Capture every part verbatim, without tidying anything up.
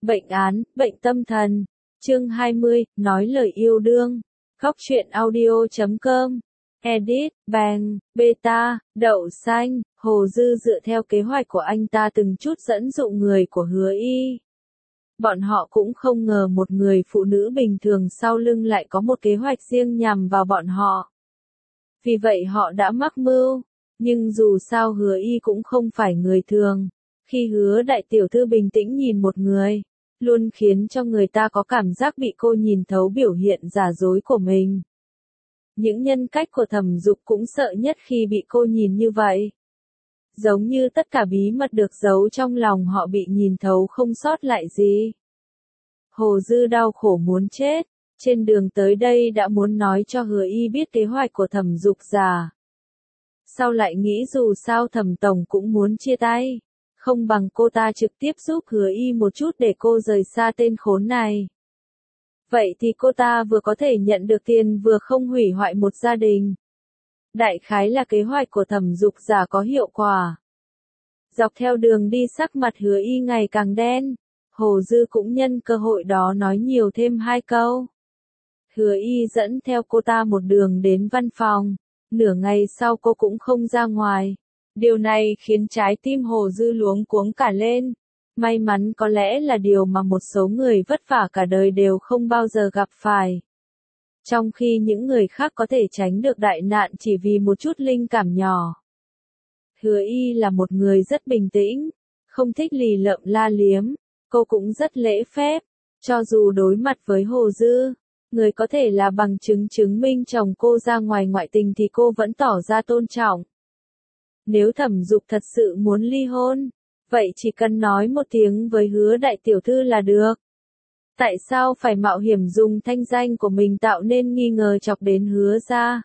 Bệnh án, bệnh tâm thần. Chương hai mươi, nói lời yêu đương. Góc truyện audio chấm com. Edit, Bang, Beta, Đậu Xanh, Hồ Dư dựa theo kế hoạch của anh ta từng chút dẫn dụ người của Hứa Y. Bọn họ cũng không ngờ một người phụ nữ bình thường sau lưng lại có một kế hoạch riêng nhằm vào bọn họ. Vì vậy họ đã mắc mưu, nhưng dù sao Hứa Y cũng không phải người thường. Khi Hứa đại tiểu thư bình tĩnh nhìn một người, luôn khiến cho người ta có cảm giác bị cô nhìn thấu biểu hiện giả dối của mình. Những nhân cách của Thẩm Dục cũng sợ nhất khi bị cô nhìn như vậy. Giống như tất cả bí mật được giấu trong lòng họ bị nhìn thấu không sót lại gì. Hồ Dư đau khổ muốn chết, trên đường tới đây đã muốn nói cho Hứa Y biết kế hoạch của Thẩm Dục già. Sau lại nghĩ dù sao Thẩm Tổng cũng muốn chia tay, không bằng cô ta trực tiếp giúp Hứa Y một chút để cô rời xa tên khốn này. Vậy thì cô ta vừa có thể nhận được tiền vừa không hủy hoại một gia đình. Đại khái là kế hoạch của Thẩm Dục già có hiệu quả. Dọc theo đường đi sắc mặt Hứa Y ngày càng đen, Hồ Dư cũng nhân cơ hội đó nói nhiều thêm hai câu. Hứa Y dẫn theo cô ta một đường đến văn phòng, nửa ngày sau cô cũng không ra ngoài. Điều này khiến trái tim Hồ Dư luống cuống cả lên. May mắn có lẽ là điều mà một số người vất vả cả đời đều không bao giờ gặp phải. Trong khi những người khác có thể tránh được đại nạn chỉ vì một chút linh cảm nhỏ. Hứa Y là một người rất bình tĩnh, không thích lì lợm la liếm, cô cũng rất lễ phép. Cho dù đối mặt với Hồ Dư, người có thể là bằng chứng chứng minh chồng cô ra ngoài ngoại tình thì cô vẫn tỏ ra tôn trọng. Nếu Thẩm Dục thật sự muốn ly hôn, vậy chỉ cần nói một tiếng với Hứa đại tiểu thư là được. Tại sao phải mạo hiểm dùng thanh danh của mình tạo nên nghi ngờ chọc đến Hứa gia?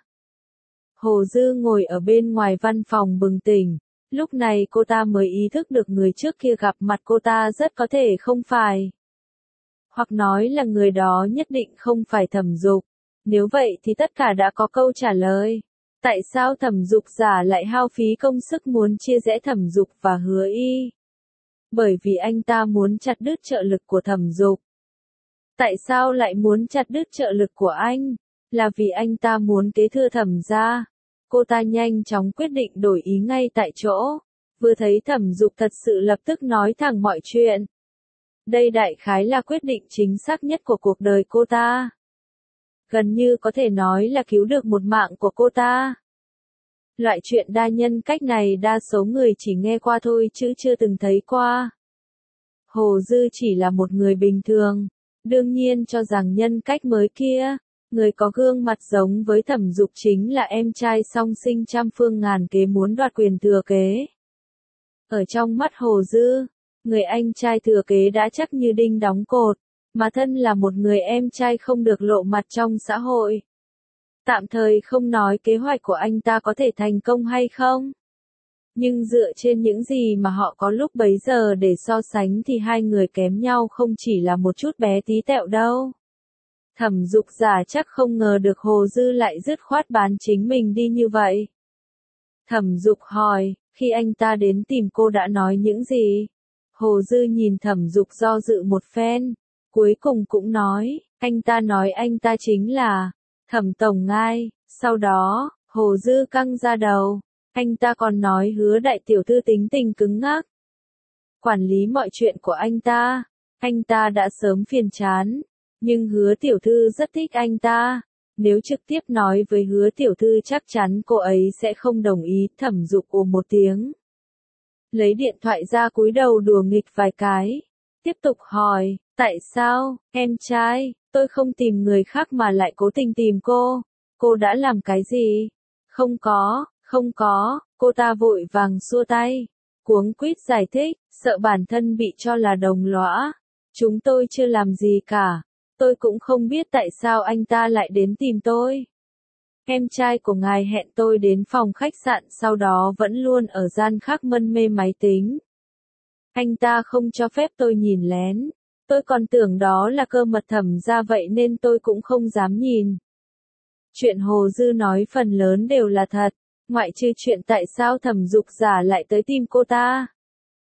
Hồ Dư ngồi ở bên ngoài văn phòng bừng tỉnh, lúc này cô ta mới ý thức được người trước kia gặp mặt cô ta rất có thể không phải. Hoặc nói là người đó nhất định không phải Thẩm Dục. Nếu vậy thì tất cả đã có câu trả lời. Tại sao Thẩm Dục giả lại hao phí công sức muốn chia rẽ Thẩm Dục và Hứa Y? Bởi vì anh ta muốn chặt đứt trợ lực của Thẩm Dục. Tại sao lại muốn chặt đứt trợ lực của anh? Là vì anh ta muốn kế thừa Thẩm gia. Cô ta nhanh chóng quyết định đổi ý ngay tại chỗ. Vừa thấy Thẩm Dục thật sự lập tức nói thẳng mọi chuyện. Đây đại khái là quyết định chính xác nhất của cuộc đời cô ta. Gần như có thể nói là cứu được một mạng của cô ta. Loại chuyện đa nhân cách này đa số người chỉ nghe qua thôi chứ chưa từng thấy qua. Hồ Dư chỉ là một người bình thường, đương nhiên cho rằng nhân cách mới kia, người có gương mặt giống với Thẩm Dục chính là em trai song sinh trăm phương ngàn kế muốn đoạt quyền thừa kế. Ở trong mắt Hồ Dư, người anh trai thừa kế đã chắc như đinh đóng cột, mà thân là một người em trai không được lộ mặt trong xã hội. Tạm thời không nói kế hoạch của anh ta có thể thành công hay không. Nhưng dựa trên những gì mà họ có lúc bấy giờ để so sánh thì hai người kém nhau không chỉ là một chút bé tí tẹo đâu. Thẩm Dục giả chắc không ngờ được Hồ Dư lại dứt khoát bán chính mình đi như vậy. Thẩm Dục hỏi, khi anh ta đến tìm cô đã nói những gì? Hồ Dư nhìn Thẩm Dục do dự một phen, cuối cùng cũng nói, anh ta nói anh ta chính là Thẩm Tổng Ngai. Sau đó, Hồ Dư căng ra đầu, anh ta còn nói Hứa đại tiểu thư tính tình cứng ngắc, quản lý mọi chuyện của anh ta, anh ta đã sớm phiền chán, nhưng Hứa tiểu thư rất thích anh ta, nếu trực tiếp nói với Hứa tiểu thư chắc chắn cô ấy sẽ không đồng ý. Thẩm Dục ồ một tiếng, lấy điện thoại ra cúi đầu đùa nghịch vài cái, tiếp tục hỏi, tại sao, em trai, tôi không tìm người khác mà lại cố tình tìm cô, cô đã làm cái gì? Không có, không có, cô ta vội vàng xua tay, cuống quýt giải thích, sợ bản thân bị cho là đồng lõa. Chúng tôi chưa làm gì cả, tôi cũng không biết tại sao anh ta lại đến tìm tôi. Em trai của ngài hẹn tôi đến phòng khách sạn sau đó vẫn luôn ở gian khác mân mê máy tính. Anh ta không cho phép tôi nhìn lén, tôi còn tưởng đó là cơ mật Thẩm gia vậy nên tôi cũng không dám nhìn. Chuyện Hồ Dư nói phần lớn đều là thật, ngoại trừ chuyện tại sao Thẩm Dục giả lại tới tìm cô ta.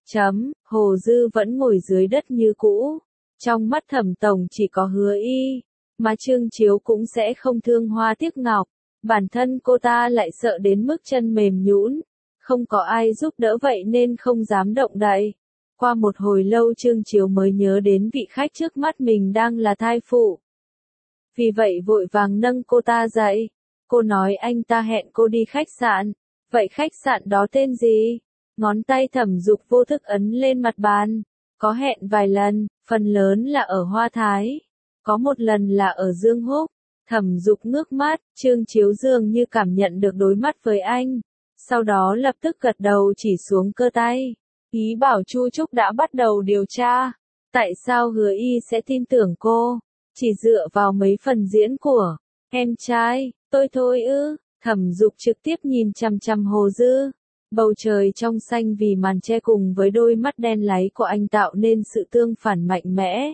Chấm, Hồ Dư vẫn ngồi dưới đất như cũ. Trong mắt Thẩm tổng chỉ có Hứa Y, mà Trương Chiếu cũng sẽ không thương hoa tiếc ngọc. Bản thân cô ta lại sợ đến mức chân mềm nhũn, không có ai giúp đỡ vậy nên không dám động đậy. Qua một hồi lâu Trương Chiếu mới nhớ đến vị khách trước mắt mình đang là thai phụ. Vì vậy vội vàng nâng cô ta dậy. Cô nói anh ta hẹn cô đi khách sạn. Vậy khách sạn đó tên gì? Ngón tay Thẩm Dục vô thức ấn lên mặt bàn. Có hẹn vài lần, phần lớn là ở Hoa Thái. Có một lần là ở Dương Húc. Thẩm Dục ngước mắt, Trương Chiếu dường như cảm nhận được đối mắt với anh. Sau đó lập tức gật đầu chỉ xuống cơ tay. Ý bảo Chu Trúc đã bắt đầu điều tra. Tại sao Hứa Y sẽ tin tưởng cô? Chỉ dựa vào mấy phần diễn của em trai, tôi thôi ư. Thẩm Dục trực tiếp nhìn chằm chằm Hồ Dư. Bầu trời trong xanh vì màn che cùng với đôi mắt đen láy của anh tạo nên sự tương phản mạnh mẽ.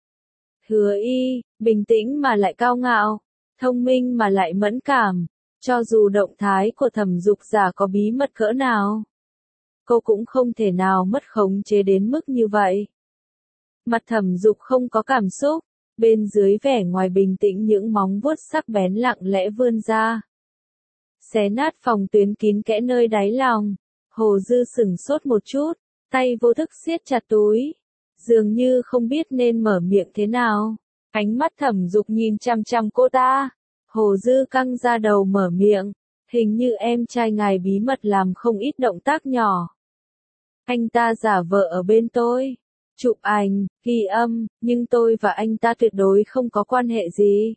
Hứa Y, bình tĩnh mà lại cao ngạo, thông minh mà lại mẫn cảm. Cho dù động thái của Thẩm Dục giả có bí mật cỡ nào, cô cũng không thể nào mất khống chế đến mức như vậy. Mặt Thẩm Dục không có cảm xúc, bên dưới vẻ ngoài bình tĩnh những móng vuốt sắc bén lặng lẽ vươn ra. Xé nát phòng tuyến kín kẽ nơi đáy lòng. Hồ Dư sửng sốt một chút, tay vô thức siết chặt túi. Dường như không biết nên mở miệng thế nào. Ánh mắt Thẩm Dục nhìn chằm chằm cô ta. Hồ Dư căng ra đầu mở miệng. Hình như em trai ngài bí mật làm không ít động tác nhỏ. Anh ta giả vờ ở bên tôi. Chụp ảnh, ghi âm, nhưng tôi và anh ta tuyệt đối không có quan hệ gì.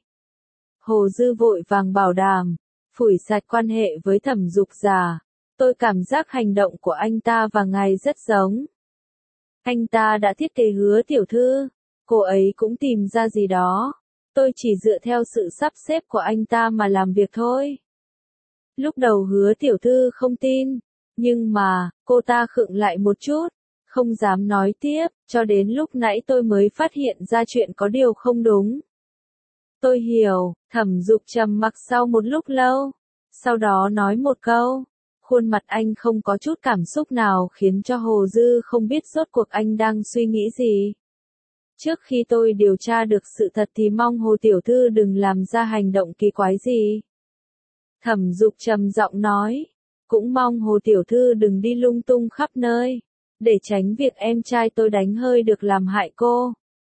Hồ Dư vội vàng bảo đảm. Phủi sạch quan hệ với Thẩm Dục già. Tôi cảm giác hành động của anh ta và ngài rất giống. Anh ta đã thiết kế Hứa tiểu thư. Cô ấy cũng tìm ra gì đó. Tôi chỉ dựa theo sự sắp xếp của anh ta mà làm việc thôi. Lúc đầu Hứa tiểu thư không tin. Nhưng mà, cô ta khựng lại một chút. Không dám nói tiếp, cho đến lúc nãy tôi mới phát hiện ra chuyện có điều không đúng. Tôi hiểu, Thẩm Dục trầm mặc sau một lúc lâu. Sau đó nói một câu. Khuôn mặt anh không có chút cảm xúc nào khiến cho Hồ Dư không biết rốt cuộc anh đang suy nghĩ gì. Trước khi tôi điều tra được sự thật thì mong Hồ tiểu thư đừng làm ra hành động kỳ quái gì. Thẩm Dục trầm giọng nói. Cũng mong Hồ tiểu thư đừng đi lung tung khắp nơi. Để tránh việc em trai tôi đánh hơi được làm hại cô.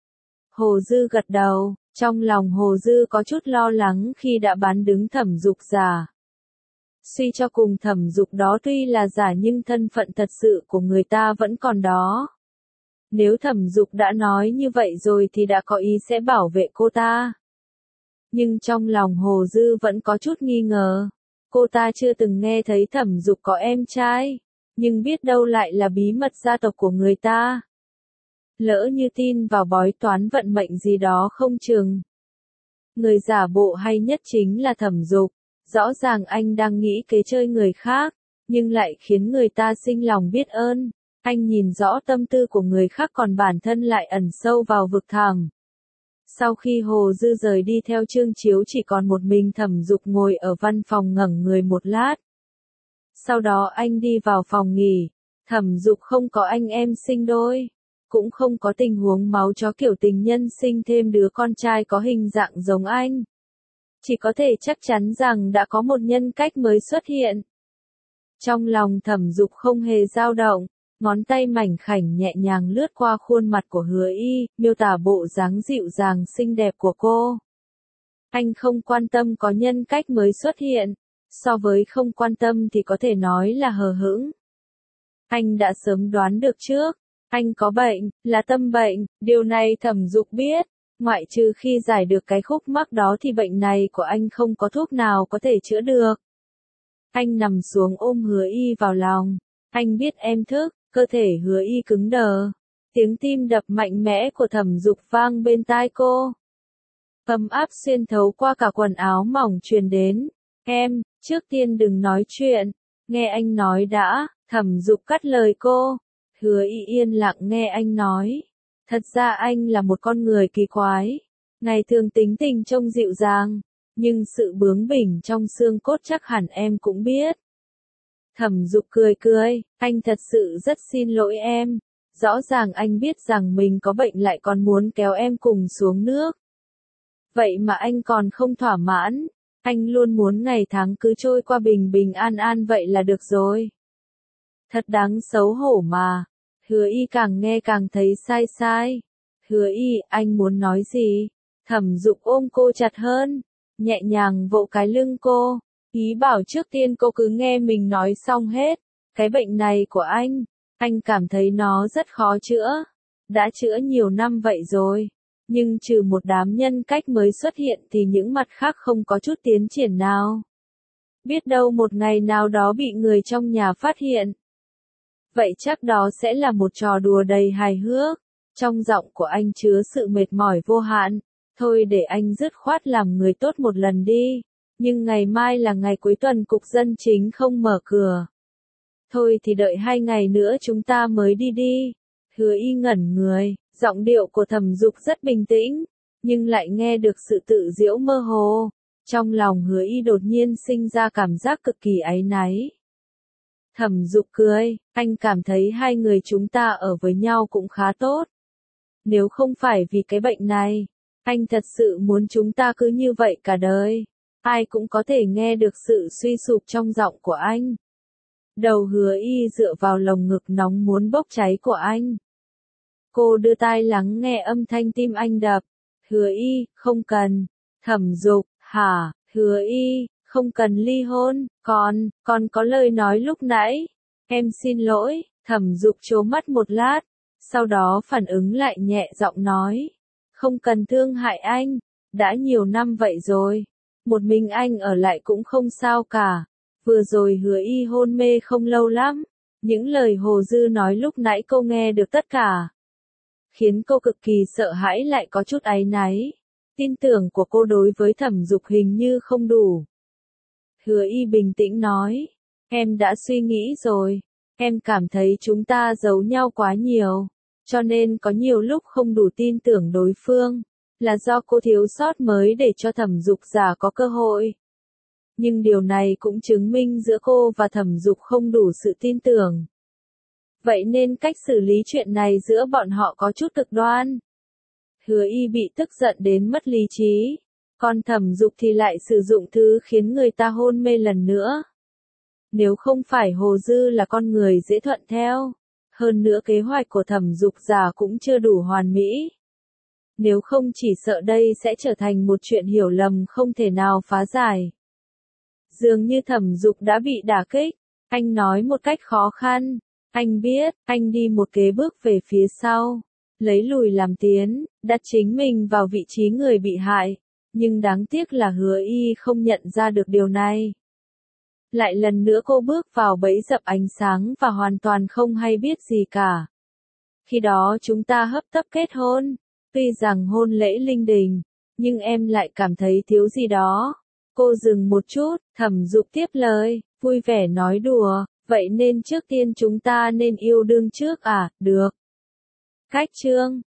Hồ Dư gật đầu. Trong lòng Hồ Dư có chút lo lắng khi đã bán đứng Thẩm Dục giả. Suy cho cùng Thẩm Dục đó tuy là giả nhưng thân phận thật sự của người ta vẫn còn đó. Nếu Thẩm Dục đã nói như vậy rồi thì đã có ý sẽ bảo vệ cô ta. Nhưng trong lòng Hồ Dư vẫn có chút nghi ngờ. Cô ta chưa từng nghe thấy Thẩm Dục có em trai, nhưng biết đâu lại là bí mật gia tộc của người ta. Lỡ như tin vào bói toán vận mệnh gì đó không chừng. Người giả bộ hay nhất chính là Thẩm Dục. Rõ ràng anh đang nghĩ kế chơi người khác, nhưng lại khiến người ta sinh lòng biết ơn. Anh nhìn rõ tâm tư của người khác còn bản thân lại ẩn sâu vào vực thẳm. Sau khi Hồ Dư rời đi theo Trương Chiếu chỉ còn một mình Thẩm Dục ngồi ở văn phòng ngẩn người một lát. Sau đó anh đi vào phòng nghỉ. Thẩm Dục không có anh em sinh đôi. Cũng không có tình huống máu chó kiểu tình nhân sinh thêm đứa con trai có hình dạng giống anh. Chỉ có thể chắc chắn rằng đã có một nhân cách mới xuất hiện. Trong lòng Thẩm Dục không hề dao động, ngón tay mảnh khảnh nhẹ nhàng lướt qua khuôn mặt của Hứa Y, miêu tả bộ dáng dịu dàng xinh đẹp của cô. Anh không quan tâm có nhân cách mới xuất hiện, so với không quan tâm thì có thể nói là hờ hững. Anh đã sớm đoán được trước, anh có bệnh, là tâm bệnh, điều này Thẩm Dục biết. Ngoại trừ khi giải được cái khúc mắc đó thì bệnh này của anh không có thuốc nào có thể chữa được. Anh nằm xuống ôm Hứa Y vào lòng. Anh biết em thức, cơ thể Hứa Y cứng đờ. Tiếng tim đập mạnh mẽ của Thẩm Dục vang bên tai cô. Ấm áp xuyên thấu qua cả quần áo mỏng truyền đến. Em, trước tiên đừng nói chuyện. Nghe anh nói đã, Thẩm Dục cắt lời cô. Hứa Y yên lặng nghe anh nói. Thật ra anh là một con người kỳ quái. Ngày thường tính tình trông dịu dàng. Nhưng sự bướng bỉnh trong xương cốt chắc hẳn em cũng biết. Thẩm Dục cười cười, anh thật sự rất xin lỗi em. Rõ ràng anh biết rằng mình có bệnh lại còn muốn kéo em cùng xuống nước. Vậy mà anh còn không thỏa mãn. Anh luôn muốn ngày tháng cứ trôi qua bình bình an an vậy là được rồi. Thật đáng xấu hổ mà. Hứa Y càng nghe càng thấy sai sai. Hứa Y, anh muốn nói gì? Thẩm Dục ôm cô chặt hơn, nhẹ nhàng vỗ cái lưng cô. Ý bảo trước tiên cô cứ nghe mình nói xong hết. Cái bệnh này của anh, anh cảm thấy nó rất khó chữa. Đã chữa nhiều năm vậy rồi. Nhưng trừ một đám nhân cách mới xuất hiện thì những mặt khác không có chút tiến triển nào. Biết đâu một ngày nào đó bị người trong nhà phát hiện. Vậy chắc đó sẽ là một trò đùa đầy hài hước. Trong giọng của anh chứa sự mệt mỏi vô hạn. Thôi để anh dứt khoát làm người tốt một lần đi. Nhưng ngày mai là ngày cuối tuần cục dân chính không mở cửa. Thôi thì đợi hai ngày nữa chúng ta mới đi đi. Hứa Y ngẩn người, giọng điệu của Thẩm Dục rất bình tĩnh, nhưng lại nghe được sự tự giễu mơ hồ. Trong lòng Hứa Y đột nhiên sinh ra cảm giác cực kỳ áy náy. Thẩm Dục cười, anh cảm thấy hai người chúng ta ở với nhau cũng khá tốt. Nếu không phải vì cái bệnh này, anh thật sự muốn chúng ta cứ như vậy cả đời. Ai cũng có thể nghe được sự suy sụp trong giọng của anh. Đầu Hứa Y dựa vào lồng ngực nóng muốn bốc cháy của anh. Cô đưa tai lắng nghe âm thanh tim anh đập. Hứa Y, không cần. Thẩm Dục, hả? Hứa Y, không cần ly hôn. Còn, còn có lời nói lúc nãy. Em xin lỗi. Thẩm Dục trố mắt một lát. Sau đó phản ứng lại nhẹ giọng nói. Không cần thương hại anh. Đã nhiều năm vậy rồi. Một mình anh ở lại cũng không sao cả. Vừa rồi Hứa Y hôn mê không lâu lắm. Những lời Hồ Dư nói lúc nãy cô nghe được tất cả. Khiến cô cực kỳ sợ hãi lại có chút áy náy. Tin tưởng của cô đối với Thẩm Dục hình như không đủ. Hứa Y bình tĩnh nói. Em đã suy nghĩ rồi. Em cảm thấy chúng ta giấu nhau quá nhiều. Cho nên có nhiều lúc không đủ tin tưởng đối phương. Là do cô thiếu sót mới để cho Thẩm Dục giả có cơ hội. Nhưng điều này cũng chứng minh giữa cô và Thẩm Dục không đủ sự tin tưởng. Vậy nên cách xử lý chuyện này giữa bọn họ có chút cực đoan. Hứa Y bị tức giận đến mất lý trí. Còn Thẩm Dục thì lại sử dụng thứ khiến người ta hôn mê lần nữa. Nếu không phải Hồ Dư là con người dễ thuận theo. Hơn nữa kế hoạch của Thẩm Dục giả cũng chưa đủ hoàn mỹ. Nếu không chỉ sợ đây sẽ trở thành một chuyện hiểu lầm không thể nào phá giải. Dường như Thẩm Dục đã bị đả kích. Anh nói một cách khó khăn. Anh biết, anh đi một kế bước về phía sau. Lấy lùi làm tiến, đặt chính mình vào vị trí người bị hại. Nhưng đáng tiếc là Hứa Y không nhận ra được điều này. Lại lần nữa cô bước vào bẫy dập ánh sáng và hoàn toàn không hay biết gì cả. Khi đó chúng ta hấp tấp kết hôn. Tuy rằng hôn lễ linh đình, nhưng em lại cảm thấy thiếu gì đó. Cô dừng một chút, Thẩm Dục tiếp lời, vui vẻ nói đùa, vậy nên trước tiên chúng ta nên yêu đương trước à, được. Cách chương